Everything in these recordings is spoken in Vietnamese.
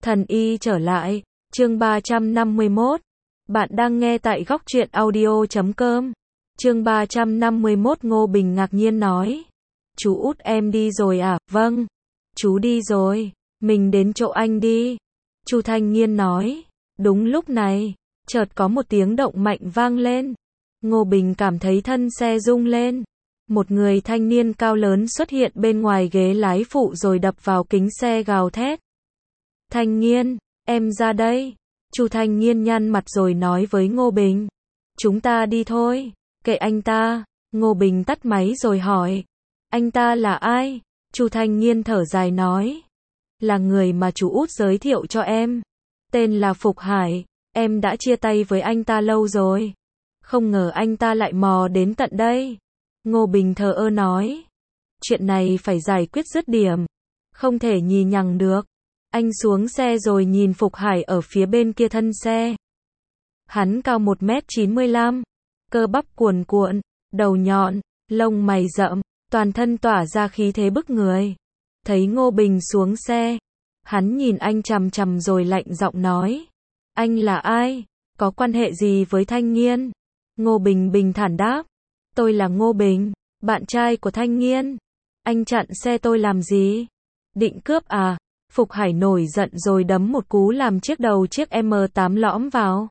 Thần y trở lại, chương 351. Bạn đang nghe tại góc truyện audio.com. Chương 351 Ngô Bình ngạc nhiên nói. Chú út em đi rồi à? Vâng. Chú đi rồi, mình đến chỗ anh đi. Chu Thanh Nghiên nói. Đúng lúc này, chợt có một tiếng động mạnh vang lên. Ngô Bình cảm thấy thân xe rung lên. Một người thanh niên cao lớn xuất hiện bên ngoài ghế lái phụ rồi đập vào kính xe gào thét. Thanh Nghiên, em ra đây. Chu Thanh Nghiên nhăn mặt rồi nói với Ngô Bình. Chúng ta đi thôi, kệ anh ta. Ngô Bình tắt máy rồi hỏi. Anh ta là ai? Chu Thanh Nghiên thở dài nói. Là người mà chú út giới thiệu cho em. Tên là Phục Hải, em đã chia tay với anh ta lâu rồi. Không ngờ anh ta lại mò đến tận đây. Ngô Bình thờ ơ nói. Chuyện này phải giải quyết dứt điểm. Không thể nhì nhằng được. Anh xuống xe rồi nhìn Phục Hải ở phía bên kia thân xe. Hắn cao 1m95, cơ bắp cuồn cuộn, đầu nhọn, lông mày rậm, toàn thân tỏa ra khí thế bức người. Thấy Ngô Bình xuống xe, hắn nhìn anh chằm chằm rồi lạnh giọng nói. Anh là ai? Có quan hệ gì với Thanh Nghiên? Ngô Bình bình thản đáp. Tôi là Ngô Bình, bạn trai của Thanh Nghiên. Anh chặn xe tôi làm gì? Định cướp à? Phục Hải nổi giận rồi đấm một cú làm chiếc đầu chiếc M8 lõm vào.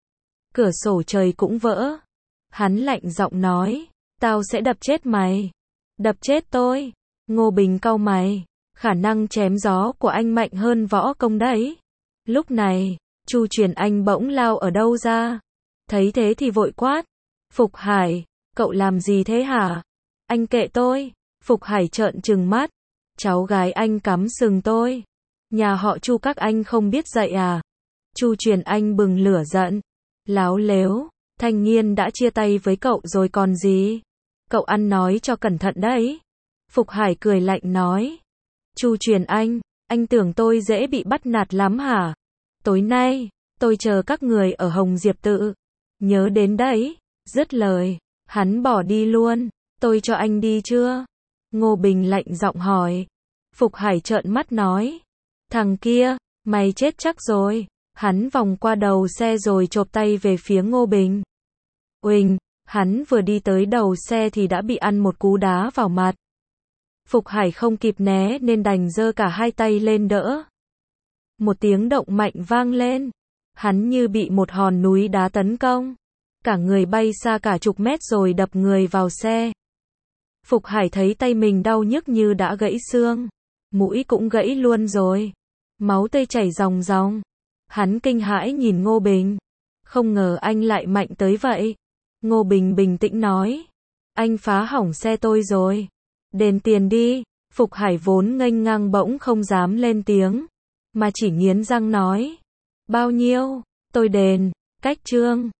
Cửa sổ trời cũng vỡ. Hắn lạnh giọng nói. Tao sẽ đập chết mày. Đập chết tôi. Ngô Bình cau mày. Khả năng chém gió của anh mạnh hơn võ công đấy. Lúc này, Chu Truyền Anh bỗng lao ở đâu ra. Thấy thế thì vội quát. Phục Hải, cậu làm gì thế hả? Anh kệ tôi. Phục Hải trợn trừng mắt. Cháu gái anh cắm sừng tôi. Nhà họ Chu các anh không biết dạy à? Chu Truyền Anh bừng lửa giận. Láo lếu, Thanh Nghiên đã chia tay với cậu rồi còn gì? Cậu ăn nói cho cẩn thận đấy. Phục Hải cười lạnh nói. Chu Truyền anh tưởng tôi dễ bị bắt nạt lắm hả? Tối nay, tôi chờ các người ở Hồng Diệp Tự. Nhớ đến đấy. Dứt lời, hắn bỏ đi luôn. Tôi cho anh đi chưa? Ngô Bình lạnh giọng hỏi. Phục Hải trợn mắt nói. Thằng kia, mày chết chắc rồi. Hắn vòng qua đầu xe rồi chộp tay về phía Ngô Bình. Uỳnh, hắn vừa đi tới đầu xe thì đã bị ăn một cú đá vào mặt. Phục Hải không kịp né nên đành giơ cả hai tay lên đỡ. Một tiếng động mạnh vang lên. Hắn như bị một hòn núi đá tấn công. Cả người bay xa cả chục mét rồi đập người vào xe. Phục Hải thấy tay mình đau nhức như đã gãy xương. Mũi cũng gãy luôn rồi. Máu tươi chảy ròng ròng. Hắn kinh hãi nhìn Ngô Bình. Không ngờ anh lại mạnh tới vậy. Ngô Bình bình tĩnh nói. Anh phá hỏng xe tôi rồi. Đền tiền đi. Phục Hải vốn nghênh ngang bỗng không dám lên tiếng. Mà chỉ nghiến răng nói. Bao nhiêu? Tôi đền. Cách chương.